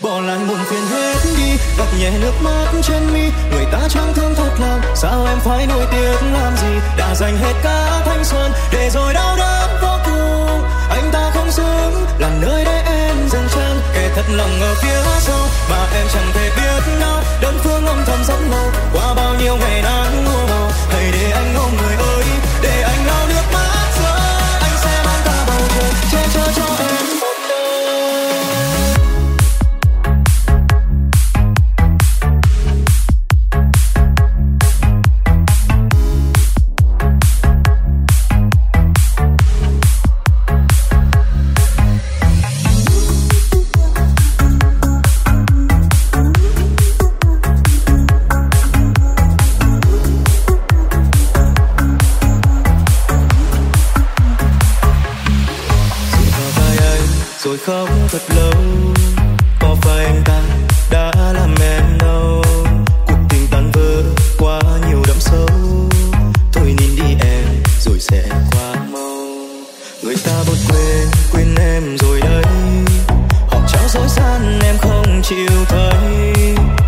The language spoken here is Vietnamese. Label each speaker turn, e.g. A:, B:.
A: bỏ lại buồn phiền hết đi. Gạt nhẹ nước mắt trên mi, người ta chẳng thương thật lòng, sao em phải nuối tiếc làm gì? Đã dành hết cả thanh xuân để rồi đau đớn vô cùng. Anh ta không xứng là nơi để em dừng chân, kẻ thật lòng ở phía sau mà em chẳng thể biết đâu. Đơn phương âm thầm rất lâu qua bao nhiêu ngày nắng mùa màu. Hãy để anh ôm người ơi, để anh lau nước mắt rơi. Anh sẽ mang cả bầu trời che chở cho em một đời. Rồi khóc thật lâu, có phải anh ta đã làm em đau? Cuộc tình tan vỡ quá nhiều đẫm sâu, thôi nhìn đi em rồi sẽ qua mau. Người ta bớt quên em rồi đấy, họ trao dối gian em không chịu thấy.